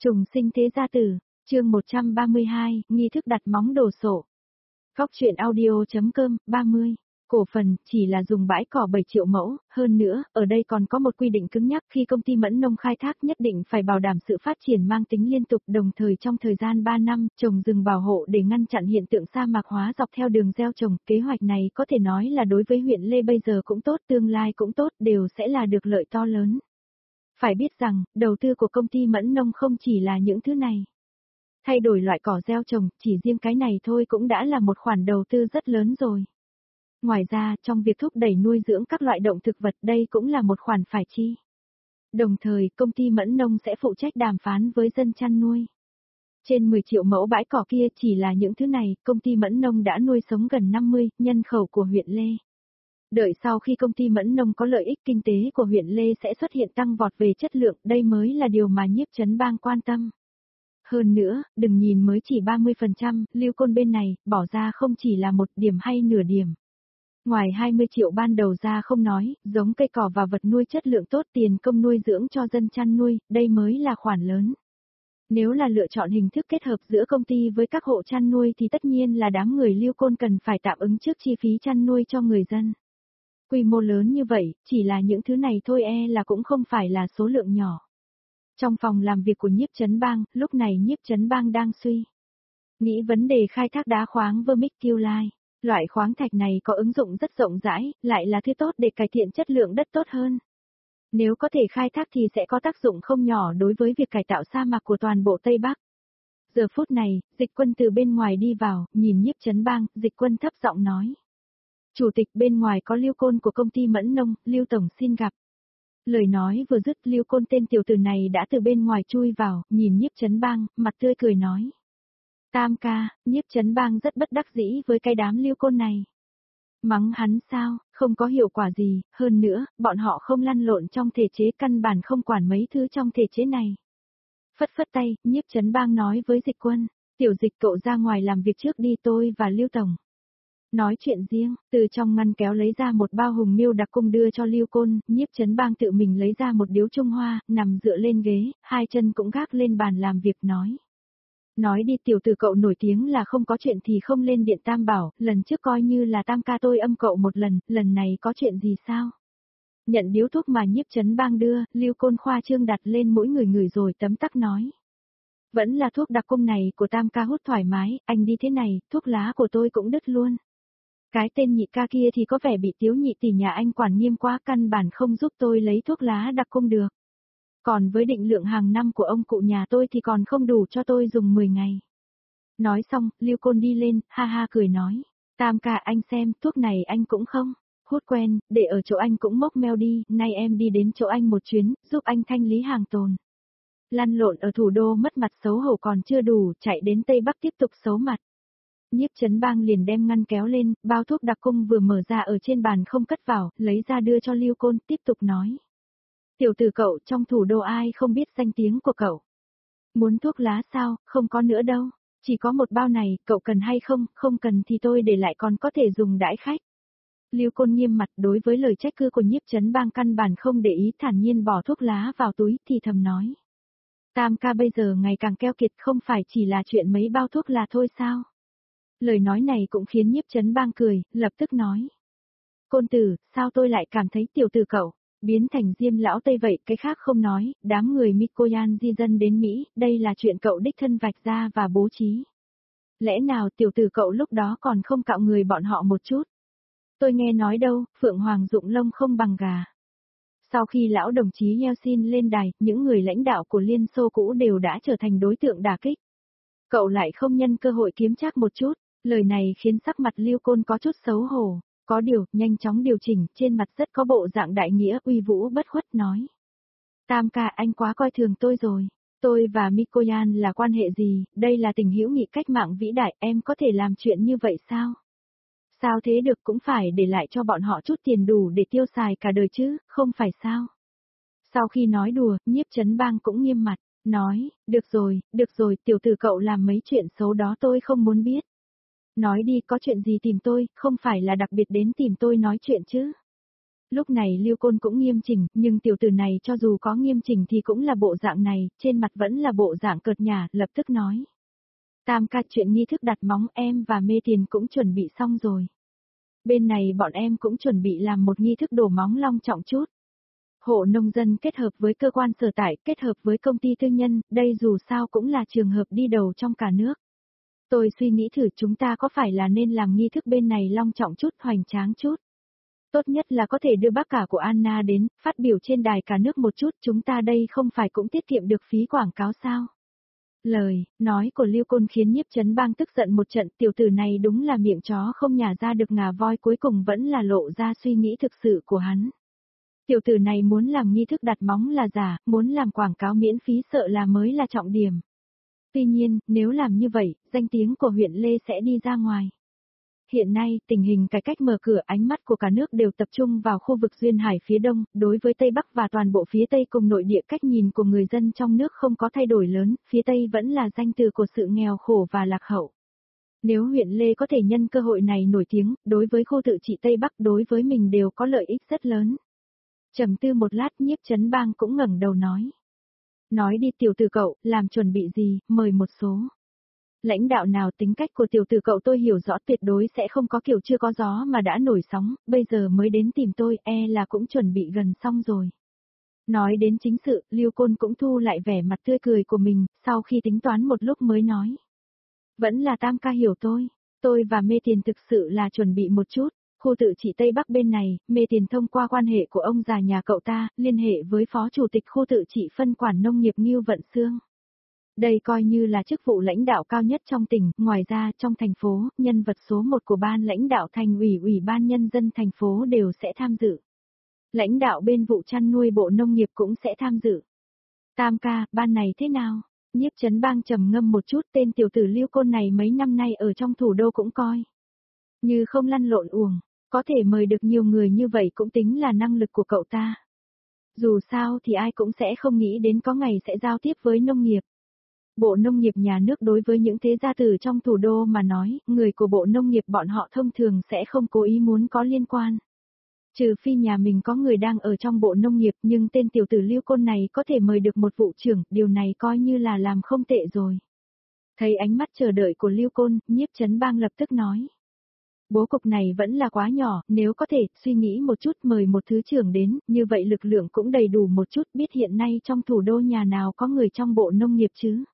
Trùng sinh thế gia tử, chương 132, nghi thức đặt móng đồ sộ. Góc truyện audio.com, 30. Cổ phần, chỉ là dùng bãi cỏ 7 triệu mẫu, hơn nữa, ở đây còn có một quy định cứng nhắc khi công ty Mẫn Nông khai thác nhất định phải bảo đảm sự phát triển mang tính liên tục đồng thời trong thời gian 3 năm, trồng rừng bảo hộ để ngăn chặn hiện tượng sa mạc hóa dọc theo đường gieo trồng. Kế hoạch này có thể nói là đối với huyện Lê bây giờ cũng tốt, tương lai cũng tốt, đều sẽ là được lợi to lớn. Phải biết rằng, đầu tư của công ty Mẫn Nông không chỉ là những thứ này. Thay đổi loại cỏ gieo trồng, chỉ riêng cái này thôi cũng đã là một khoản đầu tư rất lớn rồi. Ngoài ra, trong việc thúc đẩy nuôi dưỡng các loại động thực vật đây cũng là một khoản phải chi. Đồng thời, công ty Mẫn Nông sẽ phụ trách đàm phán với dân chăn nuôi. Trên 10 triệu mẫu bãi cỏ kia chỉ là những thứ này, công ty Mẫn Nông đã nuôi sống gần 50 nhân khẩu của huyện Lê. Đợi sau khi công ty Mẫn Nông có lợi ích kinh tế của huyện Lê sẽ xuất hiện tăng vọt về chất lượng, đây mới là điều mà Nhiếp Chấn Bang quan tâm. Hơn nữa, đừng nhìn mới chỉ 30%, Lưu Côn bên này, bỏ ra không chỉ là 1 điểm hay nửa điểm. Ngoài 20 triệu ban đầu ra không nói, giống cây cỏ và vật nuôi chất lượng tốt tiền công nuôi dưỡng cho dân chăn nuôi, đây mới là khoản lớn. Nếu là lựa chọn hình thức kết hợp giữa công ty với các hộ chăn nuôi thì tất nhiên là đám người Lưu Côn cần phải tạm ứng trước chi phí chăn nuôi cho người dân. Quy mô lớn như vậy, chỉ là những thứ này thôi là cũng không phải là số lượng nhỏ. Trong phòng làm việc của Nhiếp Chấn Bang, lúc này Nhiếp Chấn Bang đang suy nghĩ vấn đề khai thác đá khoáng vermiculite. Loại khoáng thạch này có ứng dụng rất rộng rãi, lại là thứ tốt để cải thiện chất lượng đất tốt hơn. Nếu có thể khai thác thì sẽ có tác dụng không nhỏ đối với việc cải tạo sa mạc của toàn bộ Tây Bắc. Giờ phút này, Dịch Quân từ bên ngoài đi vào, nhìn Nhiếp Chấn Bang, Dịch Quân thấp giọng nói. Chủ tịch bên ngoài có Lưu Côn của công ty Mẫn Nông, Lưu Tổng xin gặp. Lời nói vừa dứt Lưu Côn tên tiểu tử này đã từ bên ngoài chui vào, nhìn Nhiếp Chấn Bang, mặt tươi cười nói. Tam ca, Nhiếp Chấn Bang rất bất đắc dĩ với cái đám Lưu Côn này. Mắng hắn sao, không có hiệu quả gì, hơn nữa, bọn họ không lăn lộn trong thể chế căn bản không quản mấy thứ trong thể chế này. Phất phất tay, Nhiếp Chấn Bang nói với Dịch Quân, tiểu Dịch cậu ra ngoài làm việc trước đi tôi và Lưu Tổng. Nói chuyện riêng, từ trong ngăn kéo lấy ra một bao hùng miêu đặc cung đưa cho Lưu Côn, Nhiếp Chấn Bang tự mình lấy ra một điếu Trung Hoa, nằm dựa lên ghế, hai chân cũng gác lên bàn làm việc nói. Nói đi tiểu tử cậu nổi tiếng là không có chuyện thì không lên điện Tam Bảo, lần trước coi như là Tam ca tôi âm cậu một lần này có chuyện gì sao? Nhận điếu thuốc mà Nhiếp Chấn Bang đưa, Lưu Côn khoa trương đặt lên mỗi người rồi tấm tắc nói. Vẫn là thuốc đặc cung này của Tam ca hút thoải mái, anh đi thế này, thuốc lá của tôi cũng đứt luôn. Cái tên Nhị ca kia thì có vẻ bị Tiếu nhị tỷ nhà anh quản nghiêm quá căn bản không giúp tôi lấy thuốc lá đặc cung được. Còn với định lượng hàng năm của ông cụ nhà tôi thì còn không đủ cho tôi dùng 10 ngày. Nói xong, Lưu Côn đi lên, ha ha cười nói. Tam ca anh xem, thuốc này anh cũng không hút quen, để ở chỗ anh cũng mốc meo đi, nay em đi đến chỗ anh một chuyến, giúp anh thanh lý hàng tồn. Lăn lộn ở thủ đô mất mặt xấu hổ còn chưa đủ, chạy đến Tây Bắc tiếp tục xấu mặt. Nhiếp Chấn Bang liền đem ngăn kéo lên, bao thuốc đặc cung vừa mở ra ở trên bàn không cất vào, lấy ra đưa cho Lưu Côn, tiếp tục nói. Tiểu tử cậu, trong thủ đô ai không biết danh tiếng của cậu? Muốn thuốc lá sao, không có nữa đâu, chỉ có một bao này, cậu cần hay không, không cần thì tôi để lại còn có thể dùng đãi khách. Lưu Côn nghiêm mặt đối với lời trách cứ của Nhiếp Chấn Bang căn bản không để ý thản nhiên bỏ thuốc lá vào túi thì thầm nói. Tam ca bây giờ ngày càng keo kiệt không phải chỉ là chuyện mấy bao thuốc là thôi sao? Lời nói này cũng khiến Nhiếp Chấn Bang cười, lập tức nói. Côn tử, sao tôi lại cảm thấy tiểu tử cậu, biến thành Diêm lão Tây vậy, cái khác không nói, đám người Mikoyan di dân đến Mỹ, đây là chuyện cậu đích thân vạch ra và bố trí. Lẽ nào tiểu tử cậu lúc đó còn không cạo người bọn họ một chút? Tôi nghe nói đâu, Phượng Hoàng dụng lông không bằng gà. Sau khi lão đồng chí Yeltsin lên đài, những người lãnh đạo của Liên Xô cũ đều đã trở thành đối tượng đả kích. Cậu lại không nhân cơ hội kiếm trác một chút. Lời này khiến sắc mặt Lưu Côn có chút xấu hổ, có điều, nhanh chóng điều chỉnh, trên mặt rất có bộ dạng đại nghĩa uy vũ bất khuất nói. Tam ca anh quá coi thường tôi rồi, tôi và Mikoyan là quan hệ gì, đây là tình hữu nghị cách mạng vĩ đại, em có thể làm chuyện như vậy sao? Sao thế được cũng phải để lại cho bọn họ chút tiền đủ để tiêu xài cả đời chứ, không phải sao? Sau khi nói đùa, Nhiếp Chấn Bang cũng nghiêm mặt, nói, được rồi, tiểu tử cậu làm mấy chuyện xấu đó tôi không muốn biết. Nói đi có chuyện gì tìm tôi, không phải là đặc biệt đến tìm tôi nói chuyện chứ. Lúc này Lưu Côn cũng nghiêm chỉnh, nhưng tiểu tử này cho dù có nghiêm chỉnh thì cũng là bộ dạng này, trên mặt vẫn là bộ dạng cợt nhả, lập tức nói. Tam ca, chuyện nghi thức đặt móng em và Mê Tiền cũng chuẩn bị xong rồi. Bên này bọn em cũng chuẩn bị làm một nghi thức đổ móng long trọng chút. Hộ nông dân kết hợp với cơ quan sở tại, kết hợp với công ty tư nhân, đây dù sao cũng là trường hợp đi đầu trong cả nước. Tôi suy nghĩ thử chúng ta có phải là nên làm nghi thức bên này long trọng chút, hoành tráng chút. Tốt nhất là có thể đưa bác cả của Anna đến, phát biểu trên đài cả nước một chút, chúng ta đây không phải cũng tiết kiệm được phí quảng cáo sao. Lời nói của Lưu Côn khiến Nhiếp Chấn Bang tức giận một trận, tiểu tử này đúng là miệng chó không nhả ra được ngà voi, cuối cùng vẫn là lộ ra suy nghĩ thực sự của hắn. Tiểu tử này muốn làm nghi thức đặt móng là giả, muốn làm quảng cáo miễn phí sợ là mới là trọng điểm. Tuy nhiên, nếu làm như vậy, danh tiếng của huyện Lê sẽ đi ra ngoài. Hiện nay, tình hình cải cách mở cửa, ánh mắt của cả nước đều tập trung vào khu vực duyên hải phía đông, đối với Tây Bắc và toàn bộ phía Tây cùng nội địa, cách nhìn của người dân trong nước không có thay đổi lớn, phía Tây vẫn là danh từ của sự nghèo khổ và lạc hậu. Nếu huyện Lê có thể nhân cơ hội này nổi tiếng, đối với khu tự trị Tây Bắc đối với mình đều có lợi ích rất lớn. Trầm tư một lát, Nhiếp Chấn Bang cũng ngẩng đầu nói. Nói đi tiểu tử cậu, làm chuẩn bị gì, mời một số. Lãnh đạo nào, tính cách của tiểu tử cậu tôi hiểu rõ, tuyệt đối sẽ không có kiểu chưa có gió mà đã nổi sóng, bây giờ mới đến tìm tôi, là cũng chuẩn bị gần xong rồi. Nói đến chính sự, Lưu Côn cũng thu lại vẻ mặt tươi cười của mình, sau khi tính toán một lúc mới nói. Vẫn là Tam ca hiểu tôi và Mê Tiền thực sự là chuẩn bị một chút. Khu tự trị Tây Bắc bên này, Mê Tiền thông qua quan hệ của ông già nhà cậu ta, liên hệ với phó chủ tịch khu tự trị phân quản nông nghiệp Ngưu Vận Xương. Đây coi như là chức vụ lãnh đạo cao nhất trong tỉnh, ngoài ra trong thành phố, nhân vật số 1 của ban lãnh đạo thành ủy, ủy ban nhân dân thành phố đều sẽ tham dự. Lãnh đạo bên vụ chăn nuôi bộ nông nghiệp cũng sẽ tham dự. Tam ca, ban này thế nào? Nhiếp Chấn Bang trầm ngâm một chút, tên tiểu tử Lưu Côn này mấy năm nay ở trong thủ đô cũng coi như không lăn lộn uổng, có thể mời được nhiều người như vậy cũng tính là năng lực của cậu ta. Dù sao thì ai cũng sẽ không nghĩ đến có ngày sẽ giao tiếp với nông nghiệp. Bộ nông nghiệp nhà nước đối với những thế gia tử trong thủ đô mà nói, người của bộ nông nghiệp bọn họ thông thường sẽ không cố ý muốn có liên quan. Trừ phi nhà mình có người đang ở trong bộ nông nghiệp, nhưng tên tiểu tử Lưu Côn này có thể mời được một vụ trưởng, điều này coi như là làm không tệ rồi. Thấy ánh mắt chờ đợi của Lưu Côn, Nhiếp Chấn Bang lập tức nói. Bố cục này vẫn là quá nhỏ, nếu có thể, suy nghĩ một chút mời một thứ trưởng đến, như vậy lực lượng cũng đầy đủ một chút, biết hiện nay trong thủ đô nhà nào có người trong bộ nông nghiệp chứ.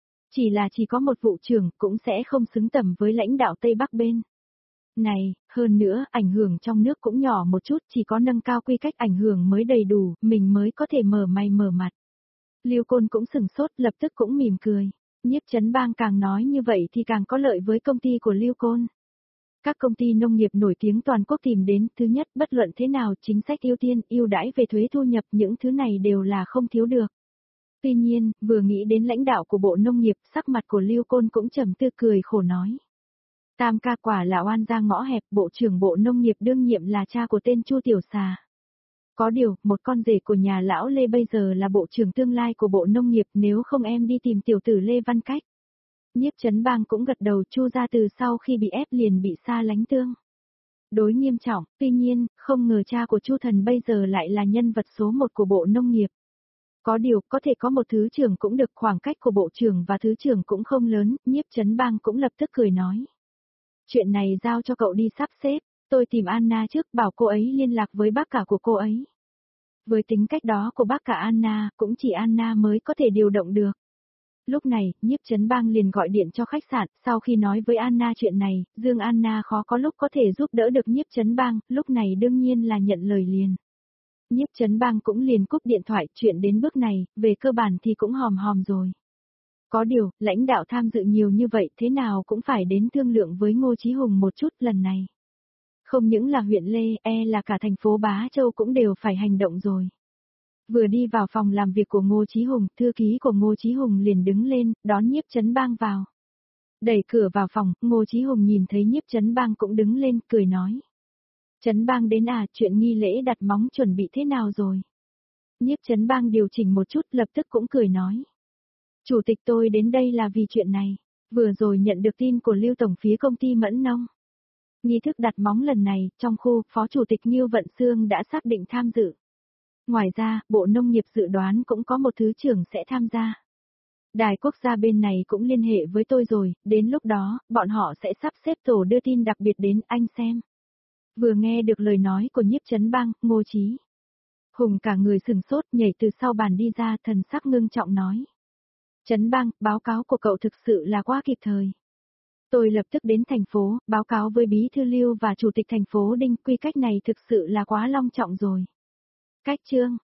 Chỉ có một vụ trưởng, cũng sẽ không xứng tầm với lãnh đạo Tây Bắc bên này, hơn nữa, ảnh hưởng trong nước cũng nhỏ một chút, chỉ có nâng cao quy cách ảnh hưởng mới đầy đủ, mình mới có thể mở mày mở mặt. Lưu Côn cũng sừng sốt, lập tức cũng mỉm cười. Nhiếp Chấn Bang càng nói như vậy thì càng có lợi với công ty của Lưu Côn. Các công ty nông nghiệp nổi tiếng toàn quốc tìm đến, thứ nhất, bất luận thế nào, chính sách ưu tiên, ưu đãi về thuế thu nhập, những thứ này đều là không thiếu được. Tuy nhiên, vừa nghĩ đến lãnh đạo của bộ nông nghiệp, sắc mặt của Lưu Côn cũng trầm tư cười khổ nói. Tam ca, quả là oan ra ngõ hẹp, bộ trưởng bộ nông nghiệp đương nhiệm là cha của tên Chu Tiểu Xà. Có điều, một con rể của nhà lão Lê bây giờ là bộ trưởng tương lai của bộ nông nghiệp, nếu không em đi tìm tiểu tử Lê Văn Cách. Nhiếp Chấn Bang cũng gật đầu, Chu gia từ sau khi bị ép liền bị xa lánh tương đối nghiêm trọng, tuy nhiên, không ngờ cha của Chu Thần bây giờ lại là nhân vật số 1 của bộ nông nghiệp. Có điều, có thể có một thứ trưởng cũng được, khoảng cách của bộ trưởng và thứ trưởng cũng không lớn, Nhiếp Chấn Bang cũng lập tức cười nói. Chuyện này giao cho cậu đi sắp xếp, tôi tìm Anna trước, bảo cô ấy liên lạc với bác cả của cô ấy. Với tính cách đó của bác cả Anna, cũng chỉ Anna mới có thể điều động được. Lúc này, Nhiếp Chấn Bang liền gọi điện cho khách sạn, sau khi nói với Anna chuyện này, Dương Anna khó có lúc có thể giúp đỡ được Nhiếp Chấn Bang, lúc này đương nhiên là nhận lời liền. Nhiếp Chấn Bang cũng liền cúp điện thoại, chuyện đến bước này, về cơ bản thì cũng hòm hòm rồi. Có điều, lãnh đạo tham dự nhiều như vậy, thế nào cũng phải đến thương lượng với Ngô Chí Hùng một chút lần này. Không những là huyện Lê, là cả thành phố Bá Châu cũng đều phải hành động rồi. Vừa đi vào phòng làm việc của Ngô Chí Hùng, thư ký của Ngô Chí Hùng liền đứng lên, đón Nhiếp Chấn Bang vào. Đẩy cửa vào phòng, Ngô Chí Hùng nhìn thấy Nhiếp Chấn Bang cũng đứng lên, cười nói. Chấn Bang đến à, chuyện nghi lễ đặt móng chuẩn bị thế nào rồi? Nhiếp Chấn Bang điều chỉnh một chút, lập tức cũng cười nói. Chủ tịch, tôi đến đây là vì chuyện này, vừa rồi nhận được tin của Lưu Tổng phía công ty Mẫn Nông. Nghi thức đặt móng lần này, trong khu, Phó Chủ tịch Ngưu Vận Xương đã xác định tham dự. Ngoài ra, Bộ Nông nghiệp dự đoán cũng có một thứ trưởng sẽ tham gia. Đài quốc gia bên này cũng liên hệ với tôi rồi, đến lúc đó, bọn họ sẽ sắp xếp tổ đưa tin đặc biệt đến anh xem. Vừa nghe được lời nói của Nhiếp Chấn Bang, Ngô Chí Hùng cả người sừng sốt nhảy từ sau bàn đi ra, thần sắc ngưng trọng nói. Chấn Bang, báo cáo của cậu thực sự là quá kịp thời. Tôi lập tức đến thành phố, báo cáo với Bí thư Lưu và Chủ tịch thành phố Đinh, quy cách này thực sự là quá long trọng rồi. Cách chương